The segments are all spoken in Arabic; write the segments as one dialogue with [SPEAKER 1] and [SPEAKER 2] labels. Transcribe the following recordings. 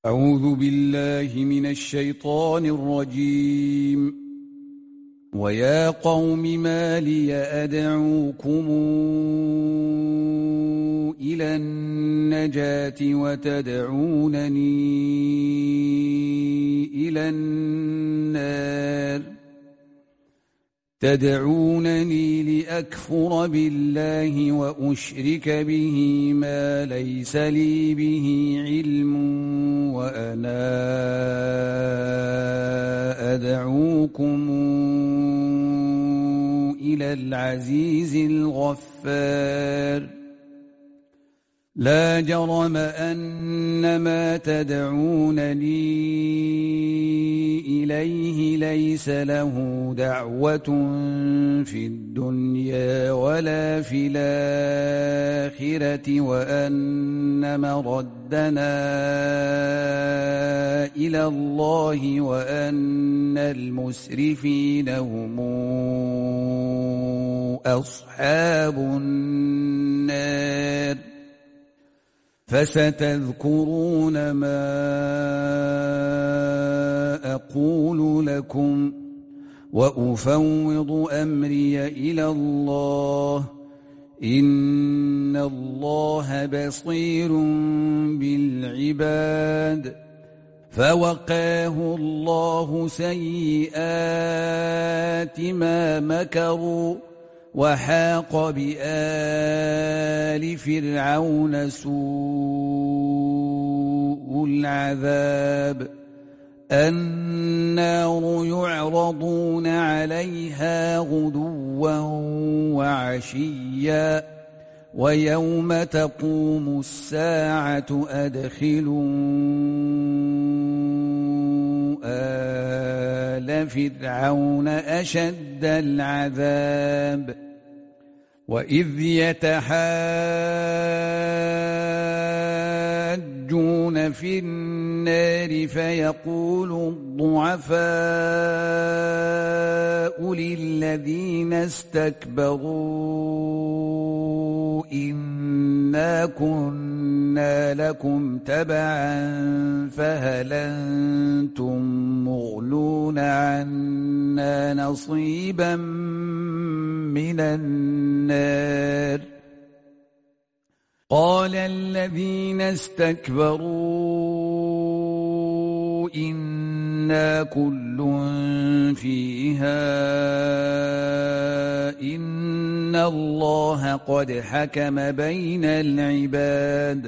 [SPEAKER 1] أعوذ بالله من الشيطان الرجيم. ويا قوم ما لي أدعوكم إلى النجاة وتدعونني إلى النار تدعونني لأكفر بالله وأشرك به ما ليس لي به علم وأنا أدعوكم إلى العزيز الغفار لا جرم أن ما تدعونني إليه ليس له دعوة في الدنيا ولا في الآخرة وأن مردنا إلى الله وأن المسرفين هم أصحاب النار فستذكرون ما أقول لكم وأفوض أمري إلى الله إن الله بصير بالعباد فوقاه الله سيئات ما مكروا وحاق بآل فرعون سوء العذاب النار يعرضون عليها غدوا وعشيا ويوم تقوم الساعة أدخلوا آل فرعون أشد العذاب وإذ يتحاجون في النار فيقول الضعفاء للذين استكبروا إنا كنا لكم تبعا فهل أنتم مغنون عنا نصيبا من النار قال الذين استكبروا إنا كل فيها إن الله قد حكم بين العباد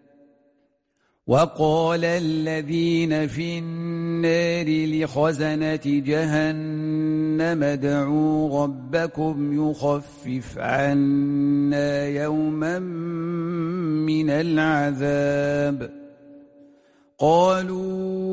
[SPEAKER 1] وقال الذين في النار لخزنة جهنم ادعوا ربكم يخفف عنا يوما من العذاب قالوا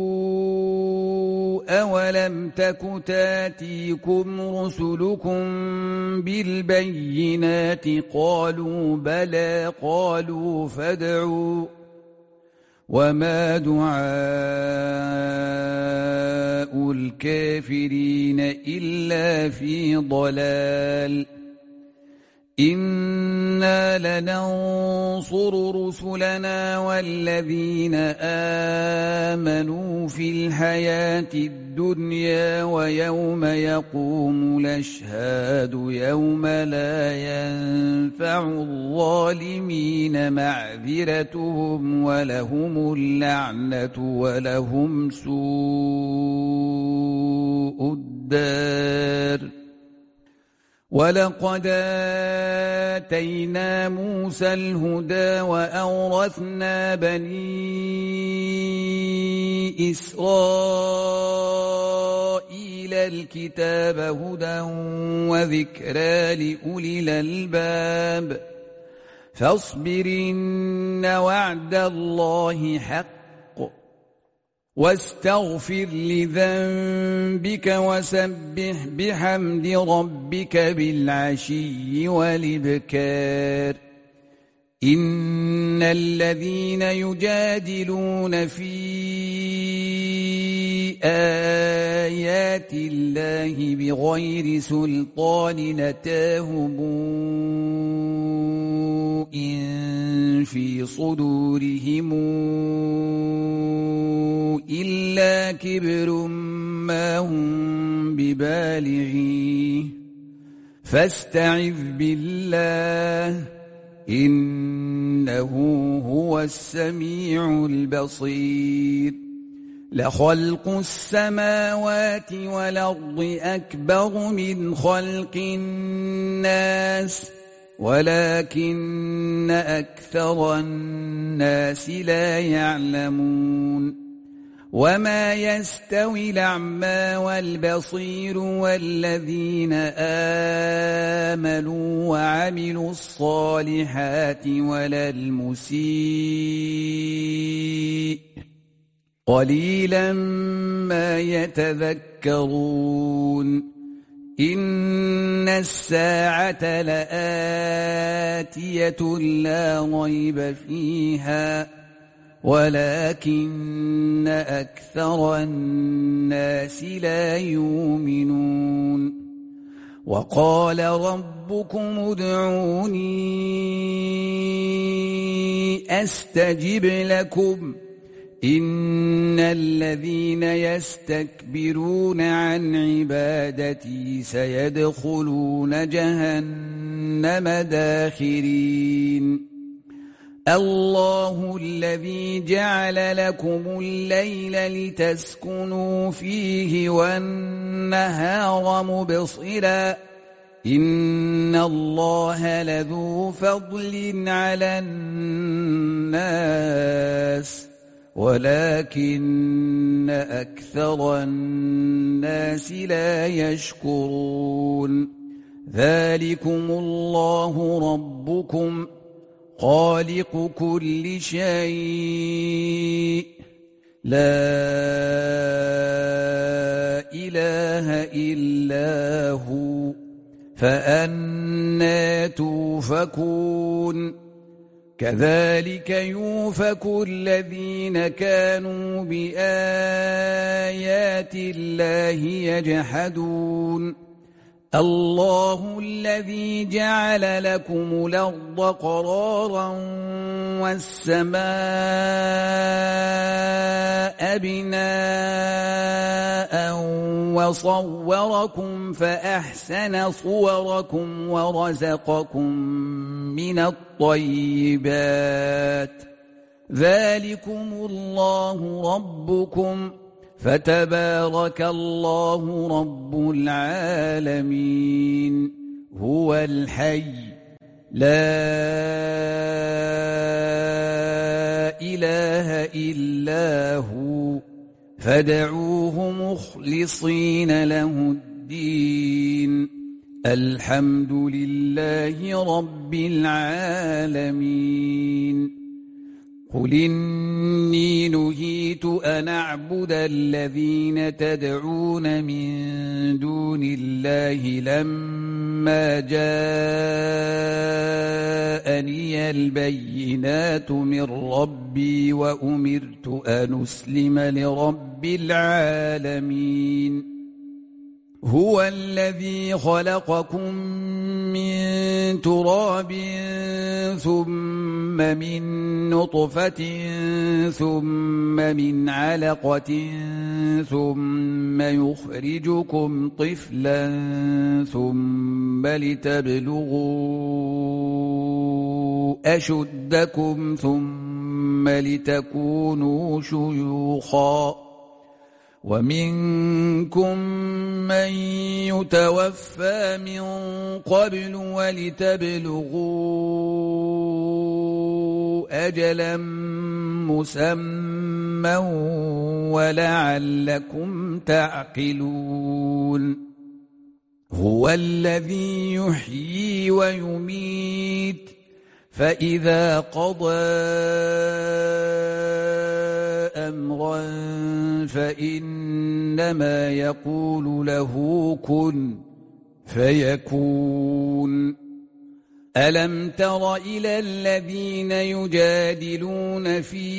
[SPEAKER 1] أولم تك تاتيكم رسلكم بالبينات قالوا بلى قالوا فادعوا وما دعاء الكافرين إلا في ضلال إنا لننصر رسلنا والذين آمنوا في الحياة الدنيا ويوم يقوم الأشهاد يوم لا ينفع الظالمين معذرتهم ولهم اللعنة ولهم سوء الدار ولقد آتينا موسى الهدى وأورثنا بني إسرائيل الكتاب هدى وذكرى لأولي الألباب فاصبر إن وعد الله حق واستغفر لذنبك وسبح بحمد ربك بالعشي والإبكار إن الذين يجادلون في آيات الله بغير سلطان أتاهم إن في صدورهم كبر ما هم ببالغيه فاستعذ بالله إنه هو السميع البصير لخلق السماوات والأرض أكبر من خلق الناس ولكن أكثر الناس لا يعلمون وما يستوي الأعمى والبصير والذين آمنوا وعملوا الصالحات ولا المسيء قليلا ما يتذكرون إن الساعة لآتية لا ريب فيها ولكن أكثر الناس لا يؤمنون وقال ربكم ادعوني أستجب لكم إن الذين يستكبرون عن عبادتي سيدخلون جهنم داخرين الله الذي جعل لكم الليل لتسكنوا فيه والنهار مبصرا إن الله لذو فضل على الناس ولكن أكثر الناس لا يشكرون ذلكم الله ربكم خالق كل شيء لا إله إلا هو فأنى توفكون كذلك يوفك الذين كانوا بآيات الله يجحدون الله الذي جعل لكم الأرض قرارا والسماء بناء وصوركم فأحسن صوركم ورزقكم من الطيبات ذلكم الله ربكم فتبارك الله رب العالمين هو الحي لا إله إلا هو فادعوه مخلصين له الدين الحمد لله رب العالمين قل إني نهيت أن أعبد الذين تدعون من دون الله لما جاءني البينات من ربي وأمرت أن أسلم لرب العالمين هو الذي خلقكم من تراب ثم من نطفة ثم من علقة ثم يخرجكم طفلا ثم لتبلغوا أشدكم ثم لتكونوا شيوخا ومنكم من يتوفى من قبل ولتبلغوا أجلا مسمى ولعلكم تعقلون هو الذي يحيي ويميت فإذا قضى أمرا فإنما يقول له كن فيكون ألم تر إلى الذين يجادلون في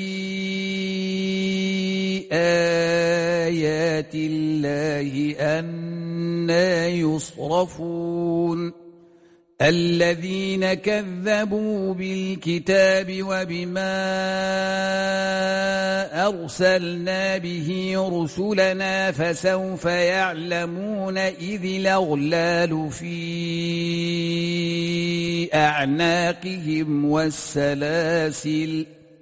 [SPEAKER 1] آيات الله أنى يصرفون الذين كذبوا بالكتاب وبما أرسلنا به رسلنا فسوف يعلمون إذ الأغلال في أعناقهم والسلاسل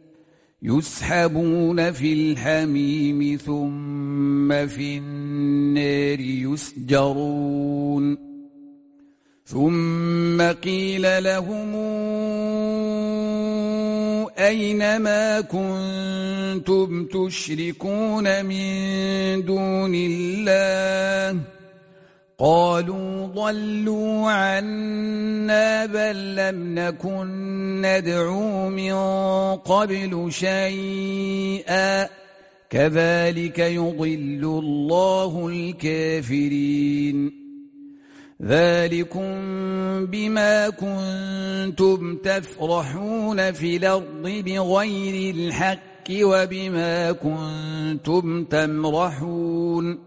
[SPEAKER 1] يسحبون في الحميم ثم في النار يسجرون ثم قيل لهم أين ما كنتم تشركون من دون الله قالوا ضلوا عنا بل لم نكن ندعو من قبل شيئا كذلك يضل الله الكافرين ذلكم بما كنتم تفرحون في الأرض بغير الحق وبما كنتم تمرحون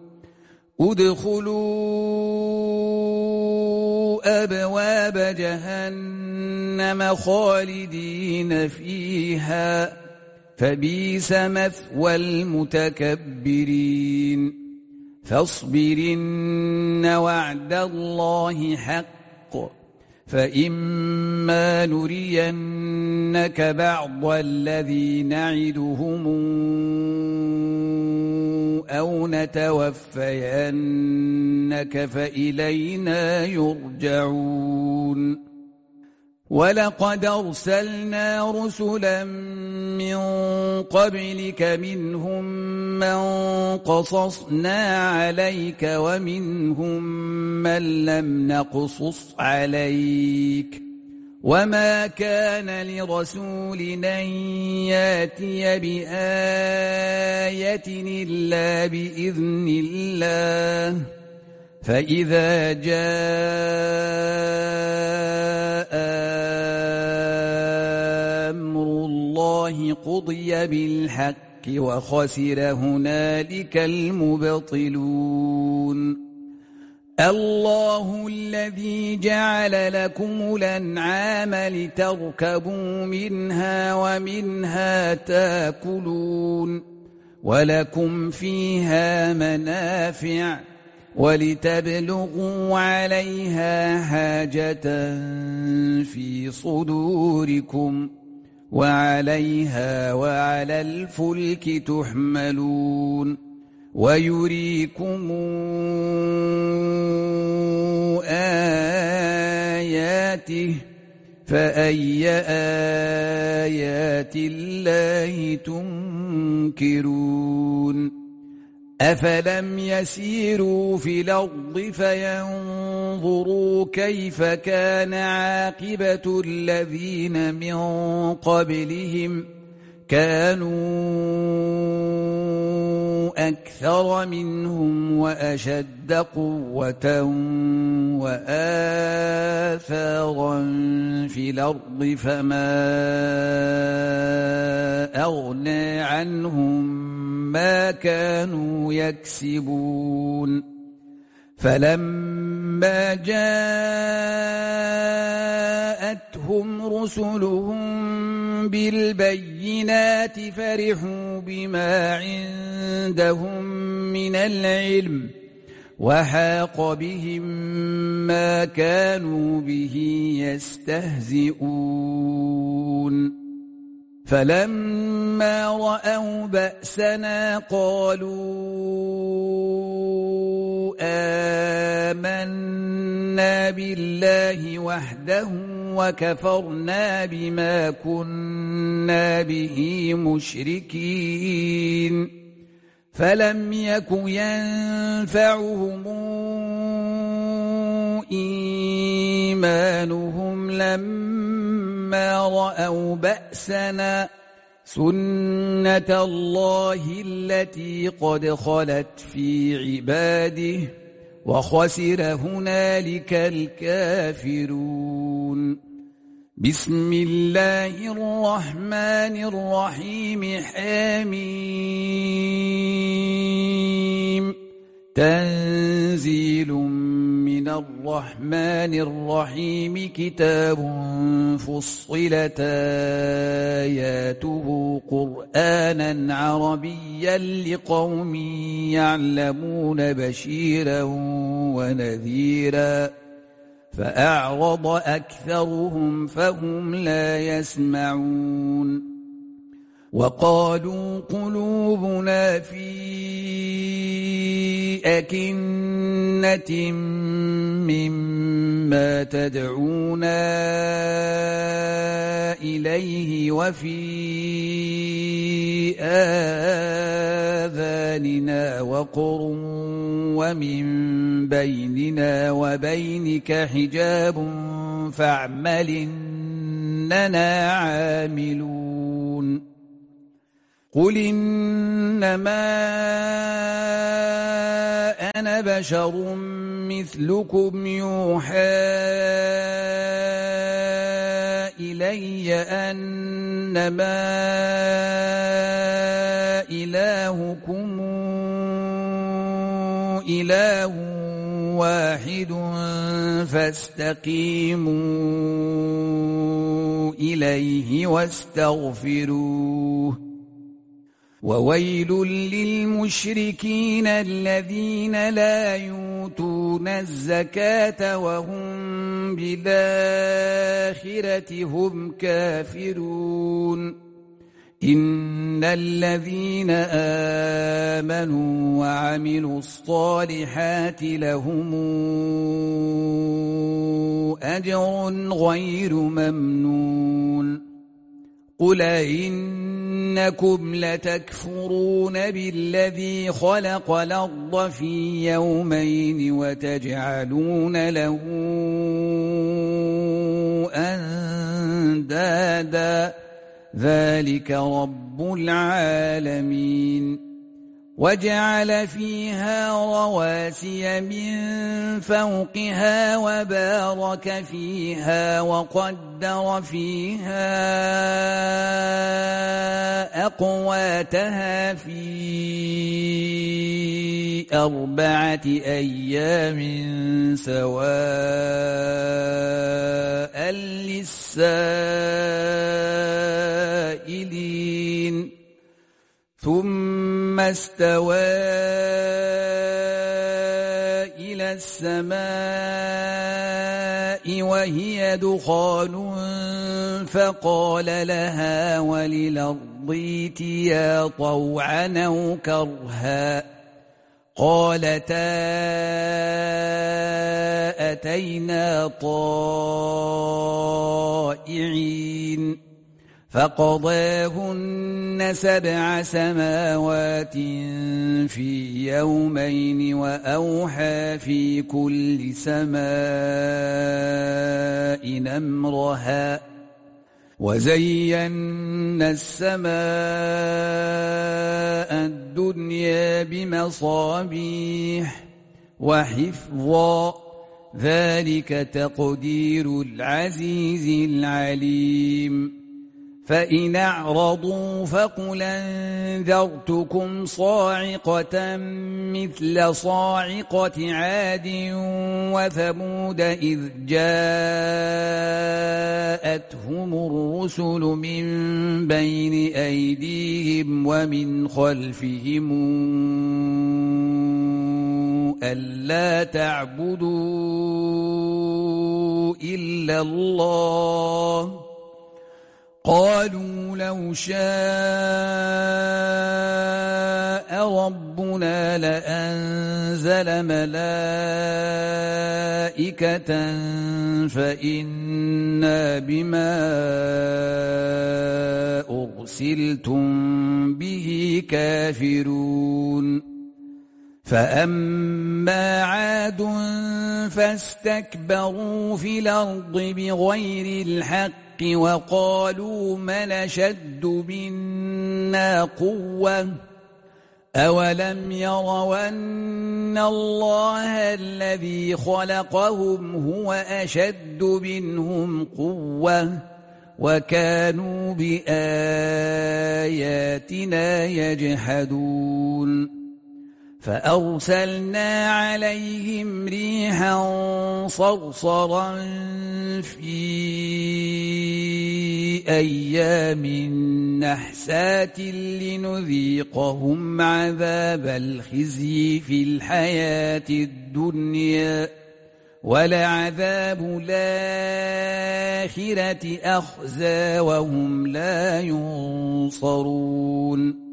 [SPEAKER 1] ادخلوا أبواب جهنم خالدين فيها فبئس مثوى المتكبرين فاصبر إن وعد الله حق فإما نرينك بعض الذي نعدهم أو نتوفينك فإلينا يرجعون ولقد أرسلنا رسلا من قبلك منهم من قصصنا عليك ومنهم من لم نقصص عليك وما كان لرسول أن ياتي بآية إلا بإذن الله فإذا جاء أمر الله قضي بالحق وخسر هنالك المبطلون الله الذي جعل لكم الأنعام لتركبوا منها ومنها تاكلون ولكم فيها منافع ولتبلغوا عليها حاجة في صدوركم وعليها وعلى الفلك تحملون ويريكم آياته فأي آيات الله تنكرون أفلم يسيروا في الأرض فينظروا كيف كان عاقبة الذين من قبلهم كانوا أكثر منهم وأشد قوة وآثارا في الأرض فما أغنى عنهم ما كانوا يكسبون فلما جاءتهم رسلهم بالبينات فرحوا بما عندهم من العلم وحاق بهم ما كانوا به يستهزئون فلما رأوا بأسنا قالوا آمنا بالله وحده وكفرنا بما كنا به مشركين فلم يك ينفعهم إيمانهم لما رأوا بأسنا سنة الله التي قد خلت في عباده وخسر هنالك الكافرون بسم الله الرحمن الرحيم حميم تنزيل من من الرحمن الرحيم كتاب فصلت آياته قرآنا عربيا لقوم يعلمون بشيرا ونذيرا فأعرض أكثرهم فهم لا يسمعون وقالوا قلوبنا في أكنة مما تدعونا إليه وفي آذاننا وقر ومن بيننا وبينك حجاب فاعمل إننا عاملون قل إنما أنا بشر مثلكم يوحى إلي أنما إلهكم إله واحد فاستقيموا إليه واستغفروه وويل للمشركين الذين لا يؤتون الزكاة وهم بالآخرة هم كافرون إن الذين آمنوا وعملوا الصالحات لهم أجر غير ممنون قل إنكم لتكفرون بالذي خلق الأرض في يومين وتجعلون له أندادا ذلك رب العالمين وجعل فيها رواسي من فوقها وبارك فيها وقدر فيها أقواتها في 4 أيام سواء للسائلين ثم استوى إلى السماء وهي دخان فقال لها وللأرض ائتيا طوعا أو كرها قالتا أتينا طائعين فقضاهن 7 سماوات في يومين وأوحى في كل سماء أمرها وزينا السماء الدنيا بمصابيح وحفظا ذلك تقدير العزيز العليم فإن أعرضوا فقل أنذرتكم صاعقة مثل صاعقة عاد وثمود إذ جاءتهم الرسل من بين أيديهم ومن خلفهم ألا تعبدوا إلا الله قالوا لو شاء ربنا لأنزل ملائكة فإنا بما أرسلتم به كافرون فأما عاد فاستكبروا في الأرض بغير الحق وقالوا من أشد منا قوة أولم يروا أن الله الذي خلقهم هو أشد منهم قوة وكانوا بآياتنا يجحدون فأرسلنا عليهم ريحا صرصرا في أيام نحسات لنذيقهم عذاب الخزي في الحياة الدنيا ولعذاب الآخرة أخزى وهم لا ينصرون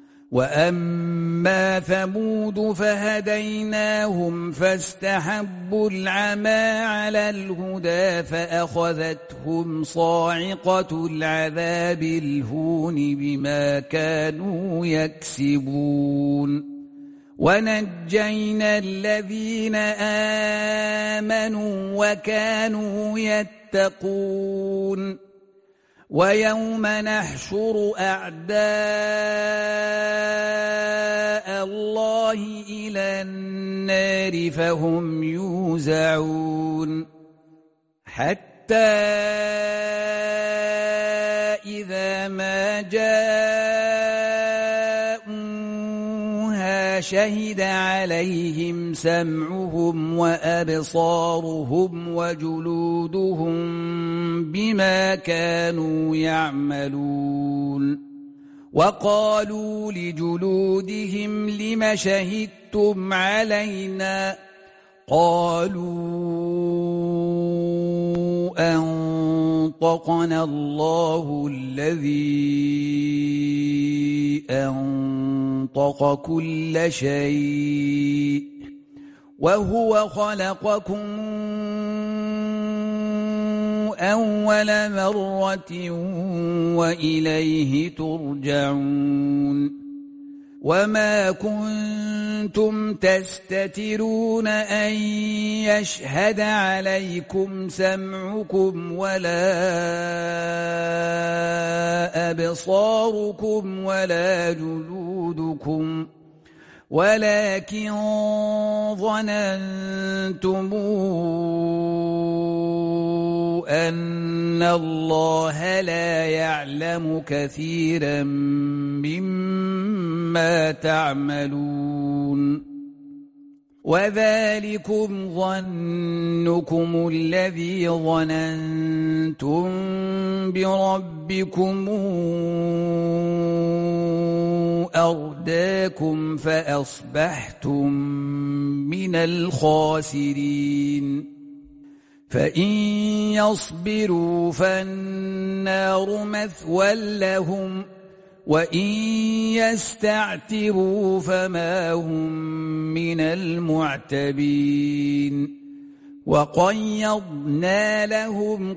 [SPEAKER 1] وأما ثمود فهديناهم فاستحبوا العمى على الهدى فأخذتهم صاعقة العذاب الهون بما كانوا يكسبون ونجينا الذين آمنوا وكانوا يتقون ويوم نحشر أعداء الله إلى النار فهم يوزعون حتى إذا ما جاءوها شهد عليهم سمعهم وأبصارهم وجلودهم بما كانوا يعملون وقالوا لجلودهم لم شهدتم علينا قالوا أنطقنا الله الذي أنطق كل شيء وهو خلقكم أول مرة وإليه ترجعون وما كنتم تستترون أن يشهد عليكم سمعكم ولا أبصاركم ولا جلودكم ولكن ظننتم أن الله لا يعلم كثيرا مما تعملون وذلكم ظنكم الذي ظننتم بربكم أرداكم فأصبحتم من الخاسرين فإن يصبروا فالنار مثوى لهم وإن يستعتبوا فما هم من المعتبين وقيضنا لهم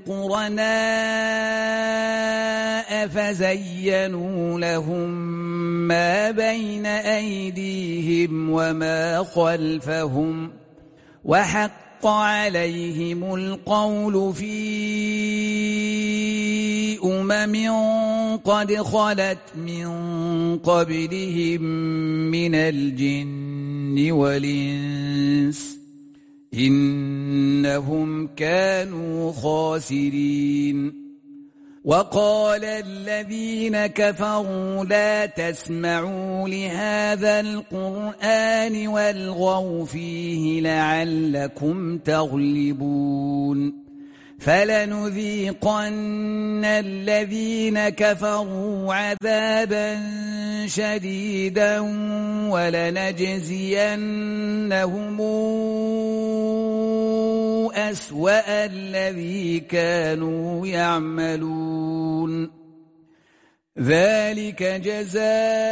[SPEAKER 1] قرناء فزينوا لهم ما بين أيديهم وما خلفهم وحق عليهم القول في قد خلت من قبلهم من الجن والإنس إنهم كانوا خاسرين وقال الذين كفروا لا تسمعوا لهذا القرآن والغوا فيه لعلكم تغلبون فلنذيقن الذين كفروا عذابا شديدا ولنجزينهم أسوأ الذي كانوا يعملون ذلك جزاء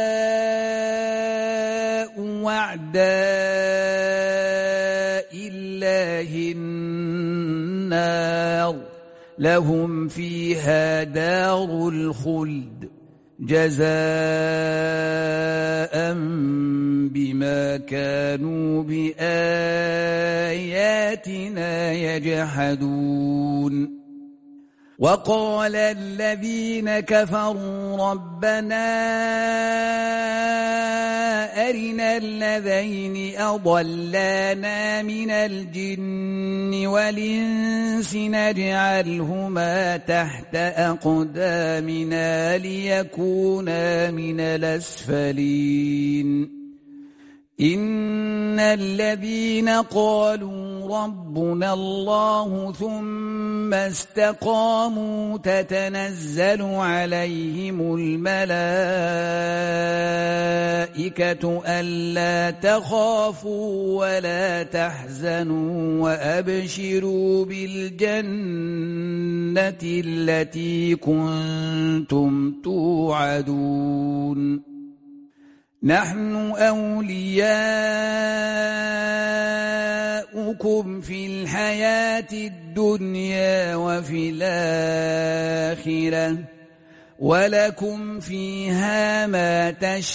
[SPEAKER 1] أعداء الله النار لهم فيها دار الخلد جزاء بما كانوا بآياتنا يجحدون وقال الذين كفروا ربنا أرنا الذين أضلانا من الجن والإنس نجعلهما تحت أقدامنا ليكونا من الأسفلين إن الذين قالوا ربنا الله ثم استقاموا تتنزل عليهم الملائكة ألا تخافوا ولا تحزنوا وأبشروا بالجنة التي كنتم توعدون نحن أولياؤكم في الحياة الدنيا وفي الآخرة ولكم فيها ما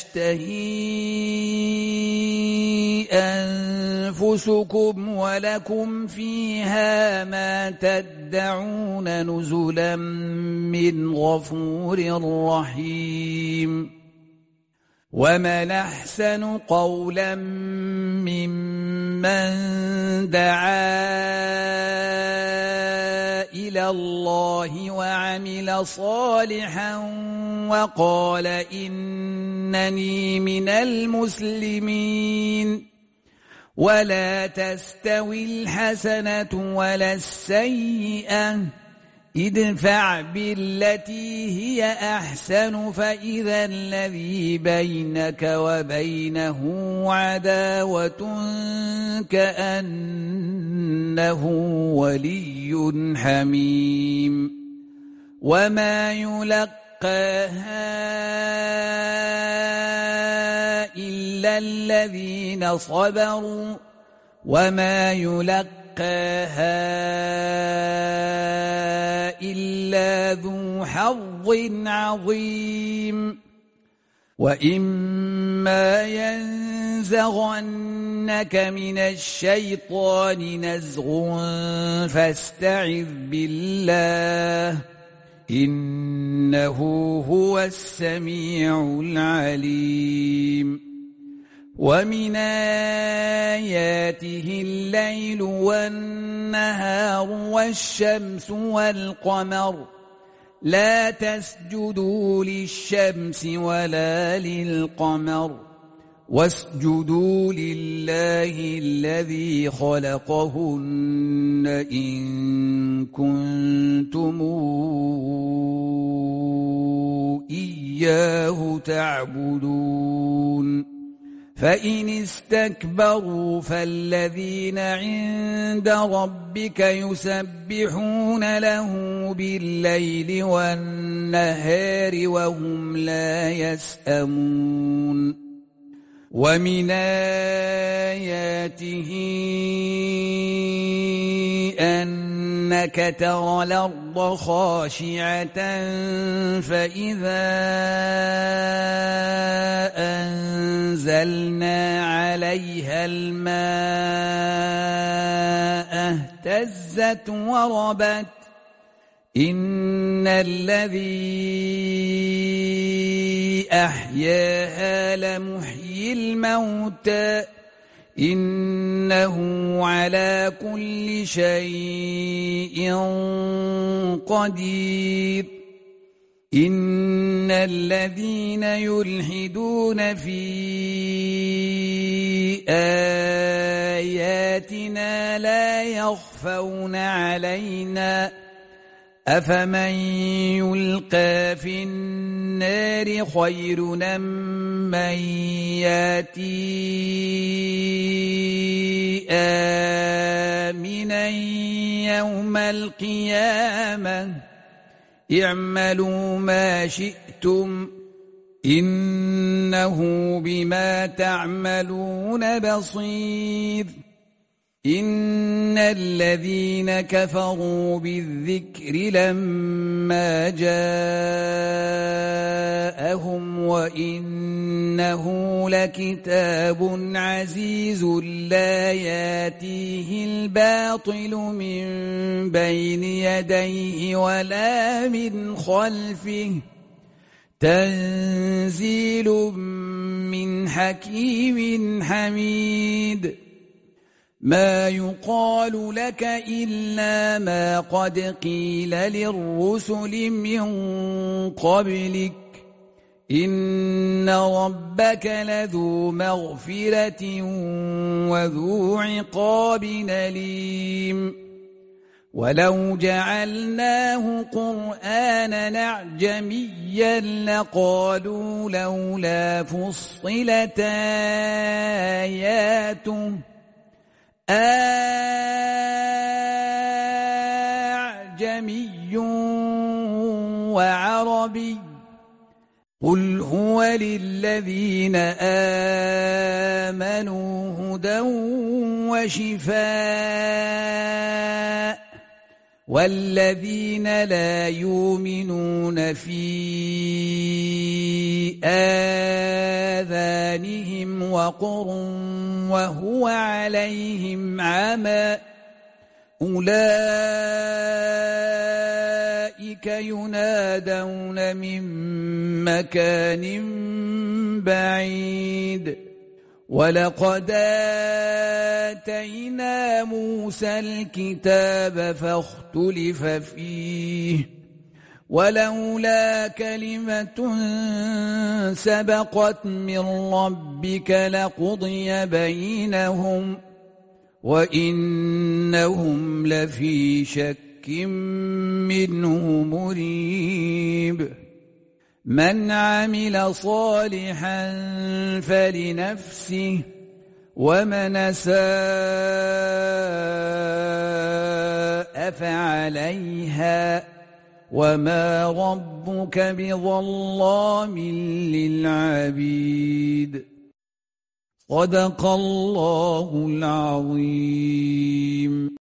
[SPEAKER 1] تشتهي أنفسكم ولكم فيها ما تدعون نزلا من غفور رحيم ومن أحسن قولا ممن دعا إلى الله وعمل صالحا وقال إنني من المسلمين ولا تستوي الحسنة ولا السيئة ادفع بالتي هي أحسن فإذا الذي بينك وبينه عداوة كأنه ولي حميم وما يلقاها إلا الذين صبروا وما يلقاها إلا ذو حظ عظيم وإما ينزغنك من الشيطان نزغ فاستعذ بالله إنه هو السميع العليم ومن آياته الليل والنهار والشمس والقمر لا تسجدوا للشمس ولا للقمر واسجدوا لله الذي خلقهن إن كنتم إياه تعبدون فإن استكبروا فالذين عند ربك يسبحون له بالليل والنهار وهم لا يسأمون ومن آياته أنك ترى الأرض خاشعة فإذا أنزلنا عليها الماء اهتزت وربت إن الذي أحياها لمحيي الموتى إنه على كل شيء قدير إن الذين يلحدون في آياتنا لا يخفون علينا أفمن يلقى في النار خير أم من ياتي آمنا يوم القيامة اعملوا ما شئتم إنه بما تعملون بصير إن الذين كفروا بالذكر لما جاءهم وإنه لكتاب عزيز لا ياتيه الباطل من بين يديه ولا من خلفه تنزيل من حكيم حميد ما يقال لك إلا ما قد قيل للرسل من قبلك إن ربك لذو مغفرة وذو عقاب أليم ولو جعلناه قرآنا أعجميا لقالوا لولا فصلت آياته أعجمي وعربي قل هو للذين آمنوا هدى وشفاء والذين لا يؤمنون في آذانهم وقر وهو عليهم عمى أولئك ينادون من مكان بعيد ولقد آتينا موسى الكتاب فاختلف فيه ولولا كلمة سبقت من ربك لقضي بينهم وإنهم لفي شك منه مريب من عمل صالحا فلنفسه ومن أساء فعليها وما ربك بظلام للعبيد صدق الله العظيم.